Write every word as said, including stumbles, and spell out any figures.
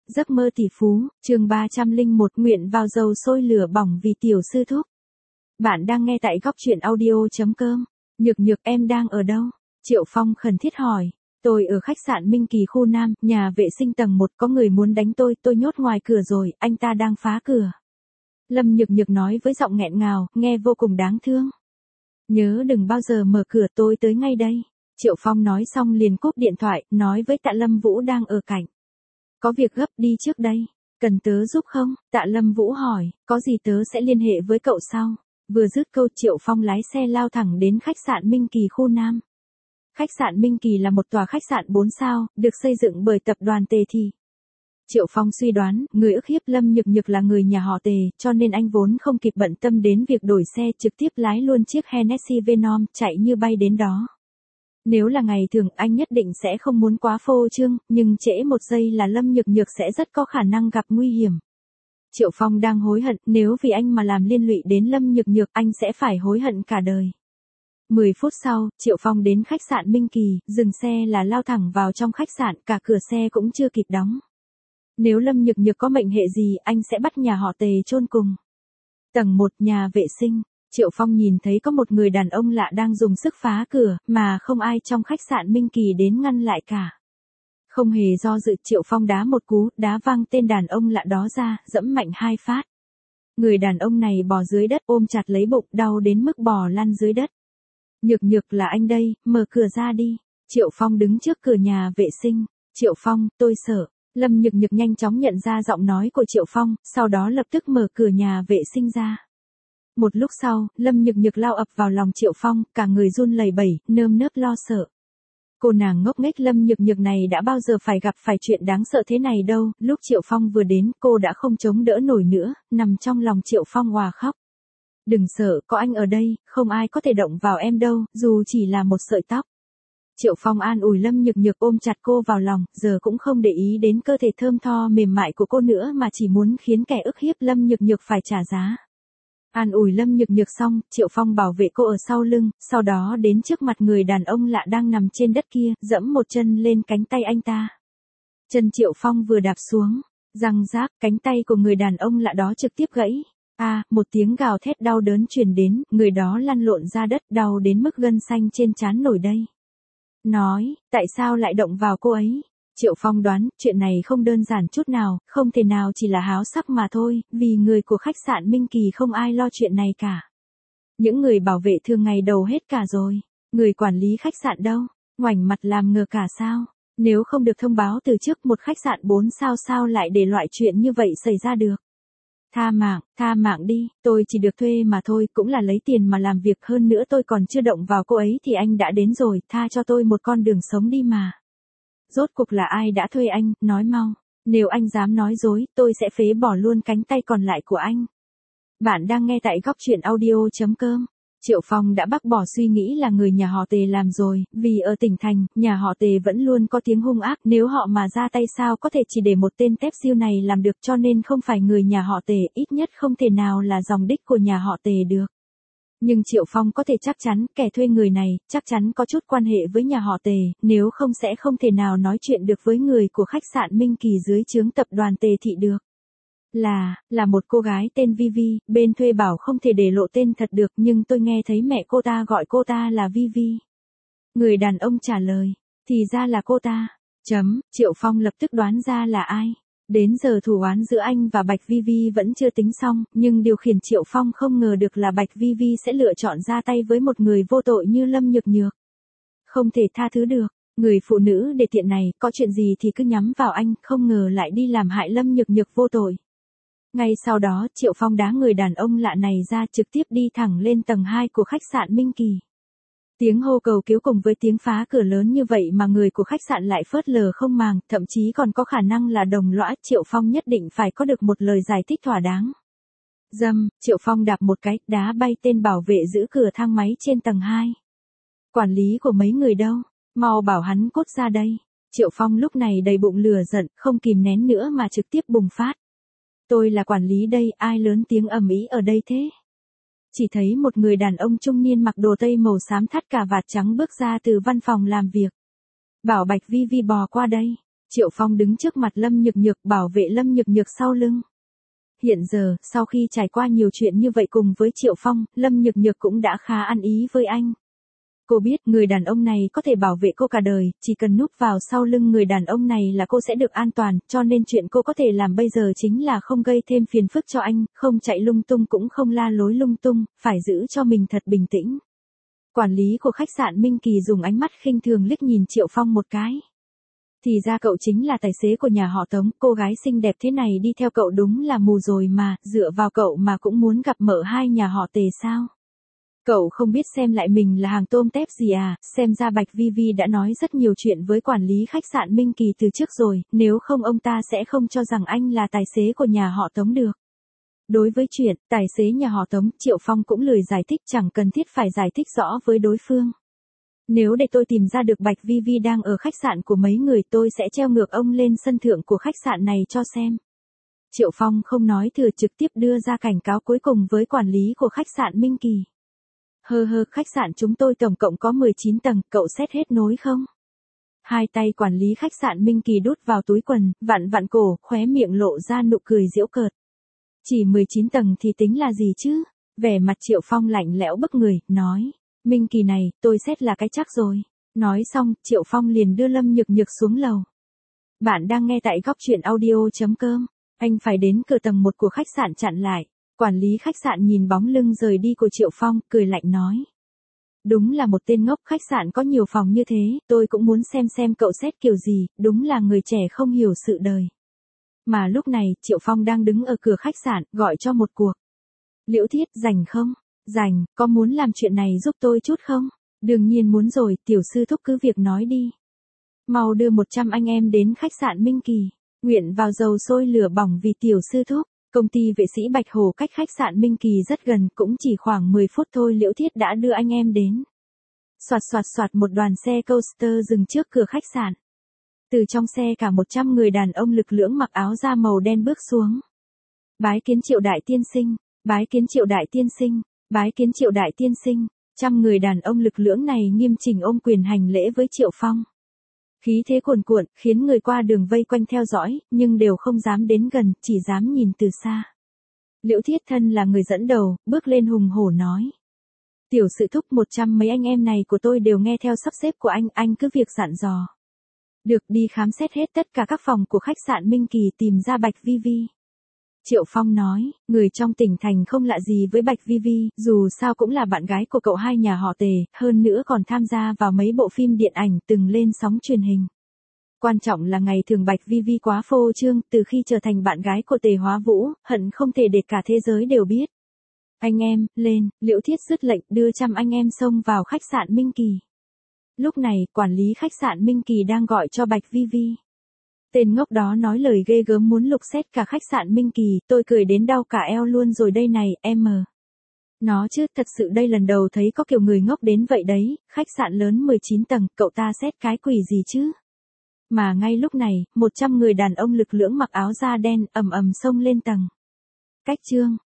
Giấc mơ tỷ phú, chương ba trăm lẻ một nguyện vào dầu sôi lửa bỏng vì tiểu sư thúc. Bạn đang nghe tại góc truyện audio.com. Nhược nhược em đang ở đâu? Triệu Phong khẩn thiết hỏi. Tôi ở khách sạn Minh Kỳ khu Nam, nhà vệ sinh tầng một, có người muốn đánh tôi, tôi nhốt ngoài cửa rồi, anh ta đang phá cửa. Lâm Nhược Nhược nói với giọng nghẹn ngào, nghe vô cùng đáng thương. Nhớ đừng bao giờ mở cửa, tôi tới ngay đây. Triệu Phong nói xong liền cúp điện thoại, nói với Tạ Lâm Vũ đang ở cạnh. Có việc gấp đi trước đây, cần tớ giúp không? Tạ Lâm Vũ hỏi, có gì tớ sẽ liên hệ với cậu sau. Vừa dứt câu Triệu Phong lái xe lao thẳng đến khách sạn Minh Kỳ khu Nam. Khách sạn Minh Kỳ là một tòa khách sạn bốn sao, được xây dựng bởi tập đoàn Tề Thị. Triệu Phong suy đoán, người ức hiếp Lâm Nhược Nhược là người nhà họ Tề, cho nên anh vốn không kịp bận tâm đến việc đổi xe, trực tiếp lái luôn chiếc Hennessy Venom, chạy như bay đến đó. Nếu là ngày thường anh nhất định sẽ không muốn quá phô trương, nhưng trễ một giây là Lâm Nhược Nhược sẽ rất có khả năng gặp nguy hiểm. Triệu Phong đang hối hận, nếu vì anh mà làm liên lụy đến Lâm Nhược Nhược anh sẽ phải hối hận cả đời. mười phút sau, Triệu Phong đến khách sạn Minh Kỳ, dừng xe là lao thẳng vào trong khách sạn, cả cửa xe cũng chưa kịp đóng. Nếu Lâm Nhược Nhược có mệnh hệ gì anh sẽ bắt nhà họ Tề chôn cùng. Tầng một nhà vệ sinh. Triệu Phong nhìn thấy có một người đàn ông lạ đang dùng sức phá cửa, mà không ai trong khách sạn Minh Kỳ đến ngăn lại cả. Không hề do dự, Triệu Phong đá một cú, đá văng tên đàn ông lạ đó ra, dẫm mạnh hai phát. Người đàn ông này bò dưới đất ôm chặt lấy bụng, đau đến mức bò lăn dưới đất. Nhược Nhược là anh đây, mở cửa ra đi. Triệu Phong đứng trước cửa nhà vệ sinh. Triệu Phong, tôi sợ. Lâm Nhược Nhược nhanh chóng nhận ra giọng nói của Triệu Phong, sau đó lập tức mở cửa nhà vệ sinh ra. Một lúc sau, Lâm Nhược Nhược lao ập vào lòng Triệu Phong, cả người run lẩy bẩy, nơm nớp lo sợ. Cô nàng ngốc nghếch Lâm Nhược Nhược này đã bao giờ phải gặp phải chuyện đáng sợ thế này đâu, lúc Triệu Phong vừa đến cô đã không chống đỡ nổi nữa, nằm trong lòng Triệu Phong òa khóc. Đừng sợ, có anh ở đây, không ai có thể động vào em đâu, dù chỉ là một sợi tóc. Triệu Phong an ủi Lâm Nhược Nhược ôm chặt cô vào lòng, giờ cũng không để ý đến cơ thể thơm tho mềm mại của cô nữa mà chỉ muốn khiến kẻ ức hiếp Lâm Nhược Nhược phải trả giá. An ủi Lâm Nhược Nhược xong, Triệu Phong bảo vệ cô ở sau lưng, sau đó đến trước mặt người đàn ông lạ đang nằm trên đất kia, dẫm một chân lên cánh tay anh ta. Chân Triệu Phong vừa đạp xuống, răng rác, cánh tay của người đàn ông lạ đó trực tiếp gãy. A, à, một tiếng gào thét đau đớn truyền đến, người đó lăn lộn ra đất, đau đến mức gân xanh trên trán nổi đây. Nói, tại sao lại động vào cô ấy? Triệu Phong đoán, chuyện này không đơn giản chút nào, không thể nào chỉ là háo sắc mà thôi, vì người của khách sạn Minh Kỳ không ai lo chuyện này cả. Những người bảo vệ thường ngày đầu hết cả rồi. Người quản lý khách sạn đâu? Ngoảnh mặt làm ngờ cả sao? Nếu không được thông báo từ trước một khách sạn bốn sao sao lại để loại chuyện như vậy xảy ra được? Tha mạng, tha mạng đi, tôi chỉ được thuê mà thôi, cũng là lấy tiền mà làm việc, hơn nữa tôi còn chưa động vào cô ấy thì anh đã đến rồi, tha cho tôi một con đường sống đi mà. Rốt cuộc là ai đã thuê anh, nói mau, nếu anh dám nói dối, tôi sẽ phế bỏ luôn cánh tay còn lại của anh. Bạn đang nghe tại góc truyện audio.com. Triệu Phong đã bác bỏ suy nghĩ là người nhà họ Tề làm rồi, vì ở tỉnh thành, nhà họ Tề vẫn luôn có tiếng hung ác, nếu họ mà ra tay sao có thể chỉ để một tên tép siêu này làm được, cho nên không phải người nhà họ Tề, ít nhất không thể nào là dòng đích của nhà họ Tề được. Nhưng Triệu Phong có thể chắc chắn, kẻ thuê người này, chắc chắn có chút quan hệ với nhà họ Tề, nếu không sẽ không thể nào nói chuyện được với người của khách sạn Minh Kỳ dưới trướng tập đoàn Tề Thị được. Là, là một cô gái tên Vivi, bên thuê bảo không thể để lộ tên thật được, nhưng tôi nghe thấy mẹ cô ta gọi cô ta là Vivi. Người đàn ông trả lời, thì ra là cô ta. Chấm, Triệu Phong lập tức đoán ra là ai. Đến giờ thù oán giữa anh và Bạch Vivi vẫn chưa tính xong, nhưng điều khiển Triệu Phong không ngờ được là Bạch Vivi sẽ lựa chọn ra tay với một người vô tội như Lâm Nhược Nhược. Không thể tha thứ được, người phụ nữ đề tiện này, có chuyện gì thì cứ nhắm vào anh, không ngờ lại đi làm hại Lâm Nhược Nhược vô tội. Ngay sau đó, Triệu Phong đá người đàn ông lạ này ra, trực tiếp đi thẳng lên tầng hai của khách sạn Minh Kỳ. Tiếng hô cầu cứu cùng với tiếng phá cửa lớn như vậy mà người của khách sạn lại phớt lờ không màng, thậm chí còn có khả năng là đồng lõa, Triệu Phong nhất định phải có được một lời giải thích thỏa đáng. Dầm, Triệu Phong đạp một cái, đá bay tên bảo vệ giữ cửa thang máy trên tầng hai. Quản lý của mấy người đâu? Mau bảo hắn cút ra đây. Triệu Phong lúc này đầy bụng lửa giận, không kìm nén nữa mà trực tiếp bùng phát. Tôi là quản lý đây, ai lớn tiếng ầm ĩ ở đây thế? Chỉ thấy một người đàn ông trung niên mặc đồ tây màu xám thắt cà vạt trắng bước ra từ văn phòng làm việc. Bảo Bạch Vivi bò qua đây. Triệu Phong đứng trước mặt Lâm Nhược Nhược bảo vệ Lâm Nhược Nhược sau lưng. Hiện giờ, sau khi trải qua nhiều chuyện như vậy cùng với Triệu Phong, Lâm Nhược Nhược cũng đã khá ăn ý với anh. Cô biết người đàn ông này có thể bảo vệ cô cả đời, chỉ cần núp vào sau lưng người đàn ông này là cô sẽ được an toàn, cho nên chuyện cô có thể làm bây giờ chính là không gây thêm phiền phức cho anh, không chạy lung tung cũng không la lối lung tung, phải giữ cho mình thật bình tĩnh. Quản lý của khách sạn Minh Kỳ dùng ánh mắt khinh thường liếc nhìn Triệu Phong một cái. Thì ra cậu chính là tài xế của nhà họ Tống, cô gái xinh đẹp thế này đi theo cậu đúng là mù rồi mà, dựa vào cậu mà cũng muốn gặp mở hai nhà họ Tề sao? Cậu không biết xem lại mình là hàng tôm tép gì à, xem ra Bạch Vi Vi đã nói rất nhiều chuyện với quản lý khách sạn Minh Kỳ từ trước rồi, nếu không ông ta sẽ không cho rằng anh là tài xế của nhà họ Tống được. Đối với chuyện tài xế nhà họ Tống, Triệu Phong cũng lười giải thích, chẳng cần thiết phải giải thích rõ với đối phương. Nếu để tôi tìm ra được Bạch Vi Vi đang ở khách sạn của mấy người, tôi sẽ treo ngược ông lên sân thượng của khách sạn này cho xem. Triệu Phong không nói thừa, trực tiếp đưa ra cảnh cáo cuối cùng với quản lý của khách sạn Minh Kỳ. Hơ hơ, khách sạn chúng tôi tổng cộng có mười chín tầng, cậu xét hết nối không? Hai tay quản lý khách sạn Minh Kỳ đút vào túi quần, vặn vặn cổ, khóe miệng lộ ra nụ cười giễu cợt. Chỉ mười chín tầng thì tính là gì chứ? Vẻ mặt Triệu Phong lạnh lẽo bức người, nói. Minh Kỳ này, tôi xét là cái chắc rồi. Nói xong, Triệu Phong liền đưa Lâm Nhược Nhược xuống lầu. Bạn đang nghe tại góc truyện audio chấm com. Anh phải đến cửa tầng một của khách sạn chặn lại. Quản lý khách sạn nhìn bóng lưng rời đi của Triệu Phong, cười lạnh nói. Đúng là một tên ngốc, khách sạn có nhiều phòng như thế, tôi cũng muốn xem xem cậu xét kiểu gì, đúng là người trẻ không hiểu sự đời. Mà lúc này, Triệu Phong đang đứng ở cửa khách sạn, gọi cho một cuộc. Liễu Thiết, rảnh không? Rảnh, có muốn làm chuyện này giúp tôi chút không? Đương nhiên muốn rồi, tiểu sư thúc cứ việc nói đi. Mau đưa một trăm anh em đến khách sạn Minh Kỳ. Nguyện vào dầu sôi lửa bỏng vì tiểu sư thúc. Công ty vệ sĩ Bạch Hồ cách khách sạn Minh Kỳ rất gần, cũng chỉ khoảng mười phút thôi Liễu Thiết đã đưa anh em đến. Soạt soạt soạt, một đoàn xe coaster dừng trước cửa khách sạn. Từ trong xe cả một trăm người đàn ông lực lưỡng mặc áo da màu đen bước xuống. Bái kiến Triệu đại tiên sinh, bái kiến Triệu đại tiên sinh, bái kiến Triệu đại tiên sinh. Trăm người đàn ông lực lưỡng này nghiêm chỉnh ôm quyền hành lễ với Triệu Phong. Khí thế cuồn cuộn, khiến người qua đường vây quanh theo dõi, nhưng đều không dám đến gần, chỉ dám nhìn từ xa. Liễu Thiết Thân là người dẫn đầu, bước lên hùng hổ nói. Tiểu sự thúc, một trăm mấy anh em này của tôi đều nghe theo sắp xếp của anh, anh cứ việc dặn dò. Được, đi khám xét hết tất cả các phòng của khách sạn Minh Kỳ tìm ra Bạch Vi Vi. Triệu Phong nói, người trong tỉnh thành không lạ gì với Bạch Vi Vi, dù sao cũng là bạn gái của cậu hai nhà họ Tề, hơn nữa còn tham gia vào mấy bộ phim điện ảnh từng lên sóng truyền hình. Quan trọng là ngày thường Bạch Vi Vi quá phô trương, từ khi trở thành bạn gái của Tề Hóa Vũ, hận không thể để cả thế giới đều biết. Anh em, lên, Liễu Thiết dứt lệnh đưa trăm anh em xông vào khách sạn Minh Kỳ. Lúc này, quản lý khách sạn Minh Kỳ đang gọi cho Bạch Vi Vi. Tên ngốc đó nói lời ghê gớm muốn lục xét cả khách sạn Minh Kỳ, tôi cười đến đau cả eo luôn rồi đây này, em mờ. Nó chứ, thật sự đây lần đầu thấy có kiểu người ngốc đến vậy đấy, khách sạn lớn mười chín tầng, cậu ta xét cái quỷ gì chứ? Mà ngay lúc này, một trăm người đàn ông lực lưỡng mặc áo da đen, ầm ầm xông lên tầng. Cách chương.